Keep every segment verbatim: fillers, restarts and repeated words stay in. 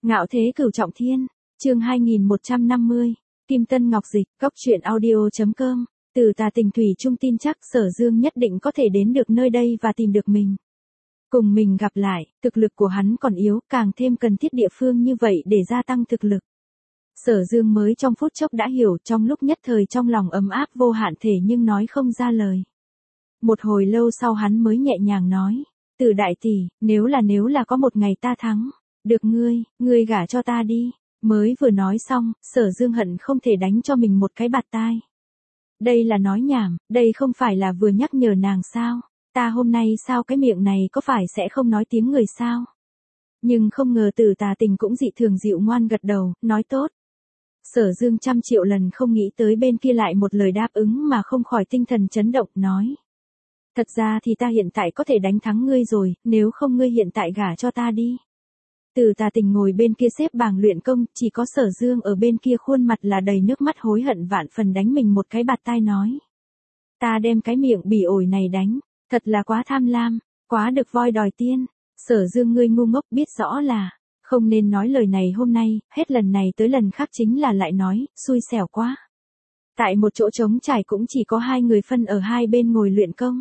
Ngạo thế cửu trọng thiên, chương hai nghìn một trăm năm mươi, Kim Tân Ngọc Dịch, Cốc truyện audio chấm com, từ Tà Tình Thủy Trung tin chắc Sở Dương nhất định có thể đến được nơi đây và tìm được mình. Cùng mình gặp lại, thực lực của hắn còn yếu, càng thêm cần thiết địa phương như vậy để gia tăng thực lực. Sở Dương mới trong phút chốc đã hiểu, trong lúc nhất thời trong lòng ấm áp vô hạn thể nhưng nói không ra lời. Một hồi lâu sau hắn mới nhẹ nhàng nói, Từ đại tỷ, nếu là nếu là có một ngày ta thắng, được ngươi, ngươi gả cho ta đi. Mới vừa nói xong, Sở Dương hận không thể đánh cho mình một cái bạt tai. Đây là nói nhảm, đây không phải là vừa nhắc nhở nàng sao, ta hôm nay sao cái miệng này có phải sẽ không nói tiếng người sao. Nhưng không ngờ Từ Tà Tình cũng dị thường dịu ngoan gật đầu, nói tốt. Sở Dương trăm triệu lần không nghĩ tới bên kia lại một lời đáp ứng mà không khỏi tinh thần chấn động, nói. Thật ra thì ta hiện tại có thể đánh thắng ngươi rồi, nếu không ngươi hiện tại gả cho ta đi. Từ Tà Tình ngồi bên kia xếp bảng luyện công, chỉ có Sở Dương ở bên kia khuôn mặt là đầy nước mắt hối hận vạn phần đánh mình một cái bạt tai nói. Ta đem cái miệng bỉ ổi này đánh, thật là quá tham lam, quá được voi đòi tiên. Sở Dương ngươi ngu ngốc biết rõ là, không nên nói lời này hôm nay, hết lần này tới lần khác chính là lại nói, xui xẻo quá. Tại một chỗ trống trải cũng chỉ có hai người phân ở hai bên ngồi luyện công.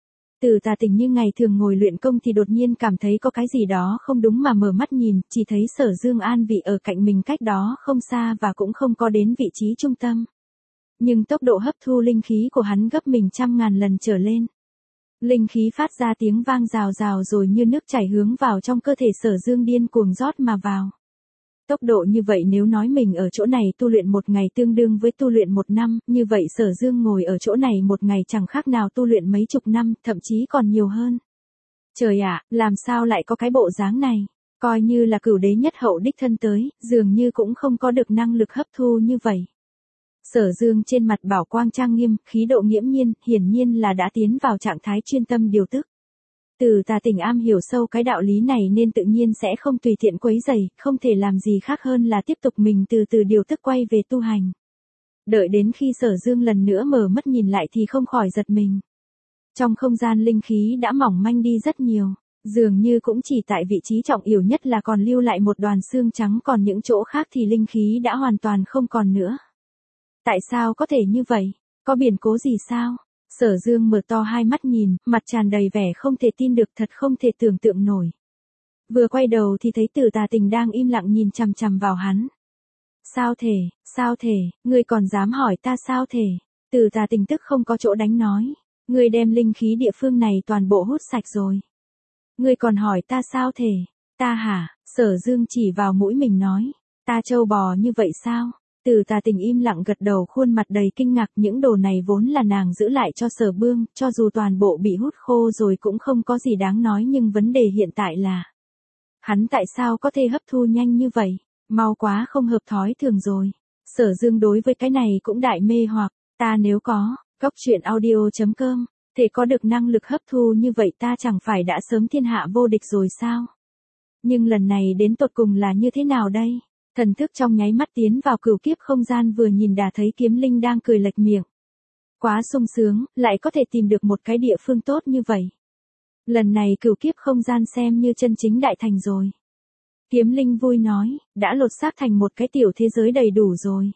Từ Tà Tình như ngày thường ngồi luyện công thì đột nhiên cảm thấy có cái gì đó không đúng mà mở mắt nhìn, chỉ thấy Sở Dương an vị ở cạnh mình cách đó không xa và cũng không có đến vị trí trung tâm. Nhưng tốc độ hấp thu linh khí của hắn gấp mình trăm ngàn lần trở lên. Linh khí phát ra tiếng vang rào rào rồi như nước chảy hướng vào trong cơ thể Sở Dương điên cuồng rót mà vào. Tốc độ như vậy nếu nói mình ở chỗ này tu luyện một ngày tương đương với tu luyện một năm, như vậy Sở Dương ngồi ở chỗ này một ngày chẳng khác nào tu luyện mấy chục năm, thậm chí còn nhiều hơn. Trời ạ, làm sao lại có cái bộ dáng này? Coi như là cửu đế nhất hậu đích thân tới, dường như cũng không có được năng lực hấp thu như vậy. Sở Dương trên mặt bảo quang trang nghiêm, khí độ nghiễm nhiên, hiển nhiên là đã tiến vào trạng thái chuyên tâm điều tức. Từ Tà Tình am hiểu sâu cái đạo lý này nên tự nhiên sẽ không tùy tiện quấy rầy, không thể làm gì khác hơn là tiếp tục mình từ từ điều tức quay về tu hành. Đợi đến khi Sở Dương lần nữa mở mắt nhìn lại thì không khỏi giật mình. Trong không gian linh khí đã mỏng manh đi rất nhiều, dường như cũng chỉ tại vị trí trọng yếu nhất là còn lưu lại một đoàn xương trắng, còn những chỗ khác thì linh khí đã hoàn toàn không còn nữa. Tại sao có thể như vậy? Có biến cố gì sao? Sở Dương mở to hai mắt nhìn, mặt tràn đầy vẻ không thể tin được, thật không thể tưởng tượng nổi. Vừa quay đầu thì thấy Từ Tà Tình đang im lặng nhìn chằm chằm vào hắn. Sao thể, sao thể, ngươi còn dám hỏi ta sao thể? Từ Tà Tình tức không có chỗ đánh nói. Ngươi đem linh khí địa phương này toàn bộ hút sạch rồi. Ngươi còn hỏi ta sao thể? Ta hả? Sở Dương chỉ vào mũi mình nói. Ta trâu bò như vậy sao? Từ Tà Tình im lặng gật đầu, khuôn mặt đầy kinh ngạc, những đồ này vốn là nàng giữ lại cho Sở Bương, cho dù toàn bộ bị hút khô rồi cũng không có gì đáng nói, nhưng vấn đề hiện tại là hắn tại sao có thể hấp thu nhanh như vậy, mau quá không hợp thói thường rồi. Sở Dương đối với cái này cũng đại mê hoặc, ta nếu có, Cốc truyện audio chấm com, thể có được năng lực hấp thu như vậy ta chẳng phải đã sớm thiên hạ vô địch rồi sao? Nhưng lần này đến tột cùng là như thế nào đây? Thần thức trong nháy mắt tiến vào cửu kiếp không gian, vừa nhìn đã thấy Kiếm Linh đang cười lệch miệng. Quá sung sướng, lại có thể tìm được một cái địa phương tốt như vậy. Lần này cửu kiếp không gian xem như chân chính đại thành rồi. Kiếm Linh vui nói, đã lột xác thành một cái tiểu thế giới đầy đủ rồi.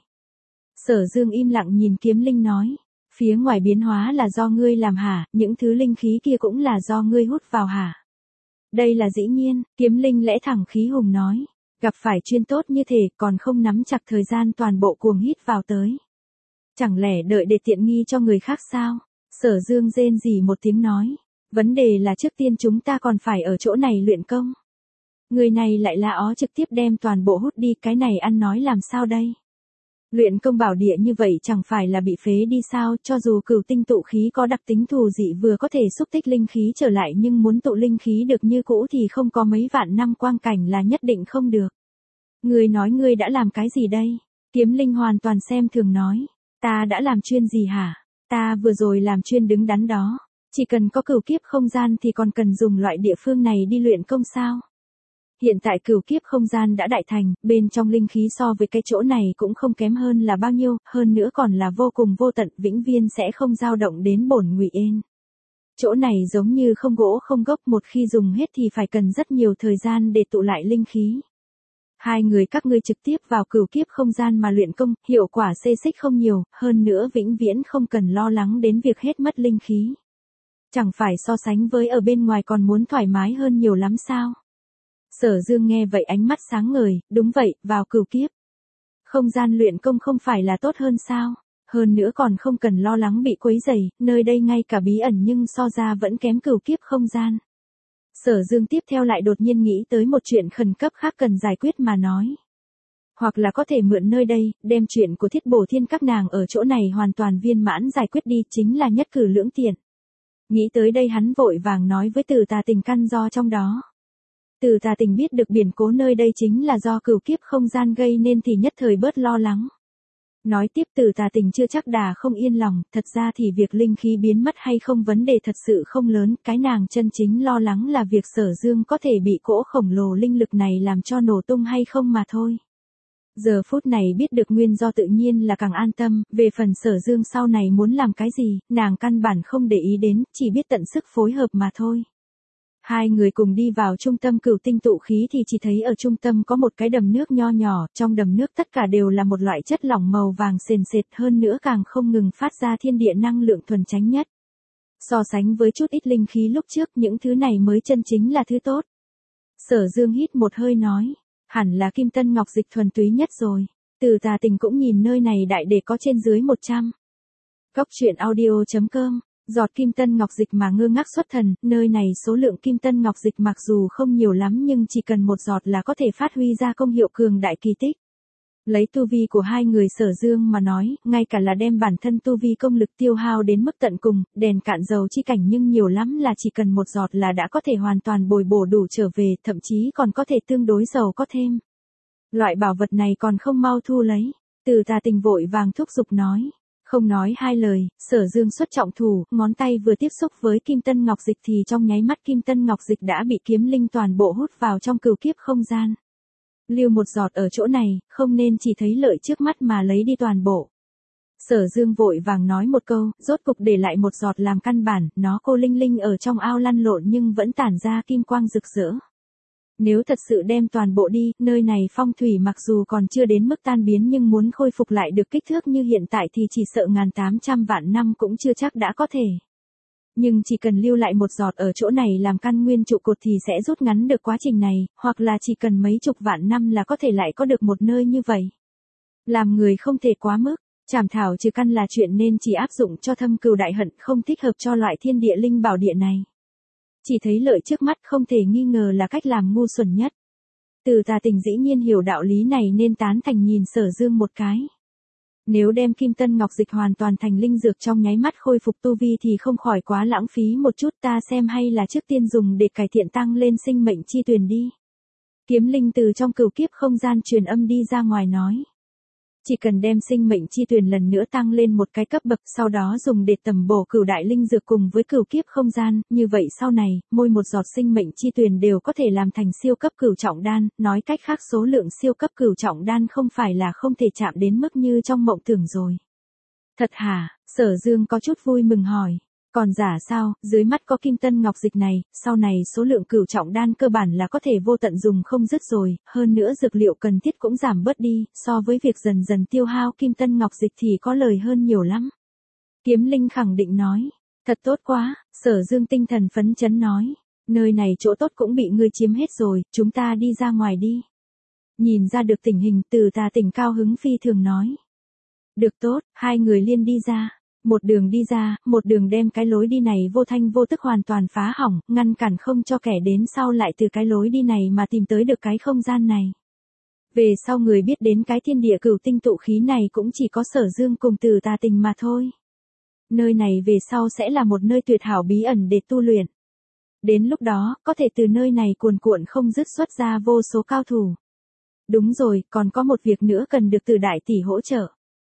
Sở Dương im lặng nhìn Kiếm Linh nói, phía ngoài biến hóa là do ngươi làm hả, những thứ linh khí kia cũng là do ngươi hút vào hả? Đây là dĩ nhiên, Kiếm Linh lẽ thẳng khí hùng nói. Gặp phải chuyên tốt như thế còn không nắm chặt thời gian toàn bộ cuồng hít vào tới. Chẳng lẽ đợi để tiện nghi cho người khác sao? Sở Dương rên rỉ một tiếng nói. Vấn đề là trước tiên chúng ta còn phải ở chỗ này luyện công. Người này lại là ó trực tiếp đem toàn bộ hút đi, cái này ăn nói làm sao đây? Luyện công bảo địa như vậy chẳng phải là bị phế đi sao? Cho dù cửu tinh tụ khí có đặc tính thù dị vừa có thể xúc tích linh khí trở lại, nhưng muốn tụ linh khí được như cũ thì không có mấy vạn năm quang cảnh là nhất định không được. Ngươi nói ngươi đã làm cái gì đây? Kiếm Linh hoàn toàn xem thường nói. Ta đã làm chuyên gì hả? Ta vừa rồi làm chuyên đứng đắn đó. Chỉ cần có cửu kiếp không gian thì còn cần dùng loại địa phương này đi luyện công sao? Hiện tại cửu kiếp không gian đã đại thành, bên trong linh khí so với cái chỗ này cũng không kém hơn là bao nhiêu, hơn nữa còn là vô cùng vô tận, vĩnh viên sẽ không dao động đến bổn ngụy ên. Chỗ này giống như không gỗ không gốc, một khi dùng hết thì phải cần rất nhiều thời gian để tụ lại linh khí. Hai người các ngươi trực tiếp vào cửu kiếp không gian mà luyện công, hiệu quả xê xích không nhiều, hơn nữa vĩnh viễn không cần lo lắng đến việc hết mất linh khí. Chẳng phải so sánh với ở bên ngoài còn muốn thoải mái hơn nhiều lắm sao? Sở Dương nghe vậy ánh mắt sáng ngời, đúng vậy, vào cửu kiếp không gian luyện công không phải là tốt hơn sao? Hơn nữa còn không cần lo lắng bị quấy rầy, nơi đây ngay cả bí ẩn nhưng so ra vẫn kém cửu kiếp không gian. Sở Dương tiếp theo lại đột nhiên nghĩ tới một chuyện khẩn cấp khác cần giải quyết mà nói. Hoặc là có thể mượn nơi đây, đem chuyện của Thiết Bổ Thiên các nàng ở chỗ này hoàn toàn viên mãn giải quyết đi, chính là nhất cử lưỡng tiện. Nghĩ tới đây hắn vội vàng nói với Từ Tà Tình căn do trong đó. Từ Tà Tình biết được biển cố nơi đây chính là do cửu kiếp không gian gây nên thì nhất thời bớt lo lắng. Nói tiếp Từ Tà Tình chưa chắc đà không yên lòng, thật ra thì việc linh khí biến mất hay không vấn đề thật sự không lớn, cái nàng chân chính lo lắng là việc Sở Dương có thể bị cỗ khổng lồ linh lực này làm cho nổ tung hay không mà thôi. Giờ phút này biết được nguyên do tự nhiên là càng an tâm, về phần Sở Dương sau này muốn làm cái gì, nàng căn bản không để ý đến, chỉ biết tận sức phối hợp mà thôi. Hai người cùng đi vào trung tâm cửu tinh tụ khí thì chỉ thấy ở trung tâm có một cái đầm nước nho nhỏ, trong đầm nước tất cả đều là một loại chất lỏng màu vàng sền sệt, hơn nữa càng không ngừng phát ra thiên địa năng lượng thuần chánh nhất. So sánh với chút ít linh khí lúc trước, những thứ này mới chân chính là thứ tốt. Sở Dương hít một hơi nói, hẳn là kim tân ngọc dịch thuần túy nhất rồi. Từ Tà Tình cũng nhìn nơi này đại để có trên dưới một trăm. Cốc truyện audio chấm com. Giọt kim tân ngọc dịch mà ngơ ngác xuất thần, nơi này số lượng kim tân ngọc dịch mặc dù không nhiều lắm nhưng chỉ cần một giọt là có thể phát huy ra công hiệu cường đại kỳ tích. Lấy tu vi của hai người Sở Dương mà nói, ngay cả là đem bản thân tu vi công lực tiêu hao đến mức tận cùng, đèn cạn dầu chi cảnh nhưng nhiều lắm là chỉ cần một giọt là đã có thể hoàn toàn bồi bổ đủ trở về, thậm chí còn có thể tương đối giàu có thêm. Loại bảo vật này còn không mau thu lấy. Từ Tà Tình vội vàng thúc giục nói. Không nói hai lời, Sở Dương xuất trọng thủ, ngón tay vừa tiếp xúc với kim tân ngọc dịch thì trong nháy mắt kim tân ngọc dịch đã bị kiếm linh toàn bộ hút vào trong cửu kiếp không gian. Lưu một giọt ở chỗ này, không nên chỉ thấy lợi trước mắt mà lấy đi toàn bộ. Sở Dương vội vàng nói một câu, rốt cục để lại một giọt làm căn bản, nó cô linh linh ở trong ao lăn lộn nhưng vẫn tản ra kim quang rực rỡ. Nếu thật sự đem toàn bộ đi, nơi này phong thủy mặc dù còn chưa đến mức tan biến nhưng muốn khôi phục lại được kích thước như hiện tại thì chỉ sợ ngàn tám trăm vạn năm cũng chưa chắc đã có thể. Nhưng chỉ cần lưu lại một giọt ở chỗ này làm căn nguyên trụ cột thì sẽ rút ngắn được quá trình này, hoặc là chỉ cần mấy chục vạn năm là có thể lại có được một nơi như vậy. Làm người không thể quá mức, trảm thảo trừ căn là chuyện nên chỉ áp dụng cho thâm cừu đại hận, không thích hợp cho loại thiên địa linh bảo địa này. Chỉ thấy lợi trước mắt không thể nghi ngờ là cách làm ngu xuẩn nhất. Từ Tà Tình dĩ nhiên hiểu đạo lý này nên tán thành nhìn Sở Dương một cái. Nếu đem kim tân ngọc dịch hoàn toàn thành linh dược trong nháy mắt khôi phục tu vi thì không khỏi quá lãng phí một chút, ta xem hay là trước tiên dùng để cải thiện tăng lên sinh mệnh chi tuyền đi. Kiếm linh từ trong cửu kiếp không gian truyền âm đi ra ngoài nói. Chỉ cần đem sinh mệnh chi tuyền lần nữa tăng lên một cái cấp bậc, sau đó dùng để tầm bổ cửu đại linh dược cùng với cửu kiếp không gian, như vậy sau này, mỗi một giọt sinh mệnh chi tuyền đều có thể làm thành siêu cấp cửu trọng đan, nói cách khác số lượng siêu cấp cửu trọng đan không phải là không thể chạm đến mức như trong mộng tưởng rồi. Thật hả? Sở Dương có chút vui mừng hỏi. Còn giả sao, dưới mắt có kim tân ngọc dịch này, sau này số lượng cửu trọng đan cơ bản là có thể vô tận dùng không dứt rồi, hơn nữa dược liệu cần thiết cũng giảm bớt đi, so với việc dần dần tiêu hao kim tân ngọc dịch thì có lời hơn nhiều lắm. Kiếm Linh khẳng định nói, thật tốt quá, Sở Dương tinh thần phấn chấn nói, nơi này chỗ tốt cũng bị ngươi chiếm hết rồi, chúng ta đi ra ngoài đi. Nhìn ra được tình hình Từ Tà Tình cao hứng phi thường nói. Được tốt, hai người liên đi ra. Một đường đi ra, một đường đem cái lối đi này vô thanh vô tức hoàn toàn phá hỏng, ngăn cản không cho kẻ đến sau lại từ cái lối đi này mà tìm tới được cái không gian này. Về sau người biết đến cái thiên địa cửu tinh tụ khí này cũng chỉ có Sở Dương cùng Từ Tà Tình mà thôi. Nơi này về sau sẽ là một nơi tuyệt hảo bí ẩn để tu luyện. Đến lúc đó, có thể từ nơi này cuồn cuộn không dứt xuất ra vô số cao thủ. Đúng rồi, còn có một việc nữa cần được Từ đại tỷ hỗ trợ.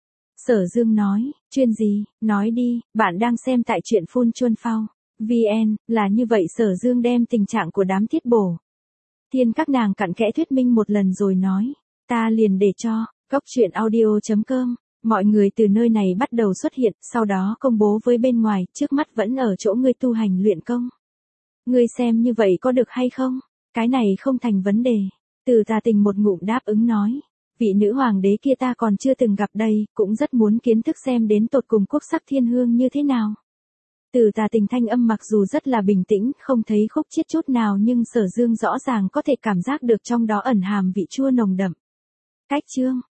Sở Dương nói, chuyên gì, nói đi, bạn đang xem tại truyện Phun Chuân Phao. vê en, là như vậy Sở Dương đem tình trạng của đám Thiết Bổ Thiên các nàng cặn kẽ thuyết minh một lần rồi nói, ta liền để cho, cốc truyện audio chấm com, mọi người từ nơi này bắt đầu xuất hiện, sau đó công bố với bên ngoài, trước mắt vẫn ở chỗ ngươi tu hành luyện công. Ngươi xem như vậy có được hay không? Cái này không thành vấn đề. Từ Tà Tình một ngụm đáp ứng nói. Vị nữ hoàng đế kia ta còn chưa từng gặp đây, cũng rất muốn kiến thức xem đến tột cùng quốc sắc thiên hương như thế nào. Từ Tà Tình thanh âm mặc dù rất là bình tĩnh, không thấy khúc chiết chút nào nhưng Sở Dương rõ ràng có thể cảm giác được trong đó ẩn hàm vị chua nồng đậm. Cách chương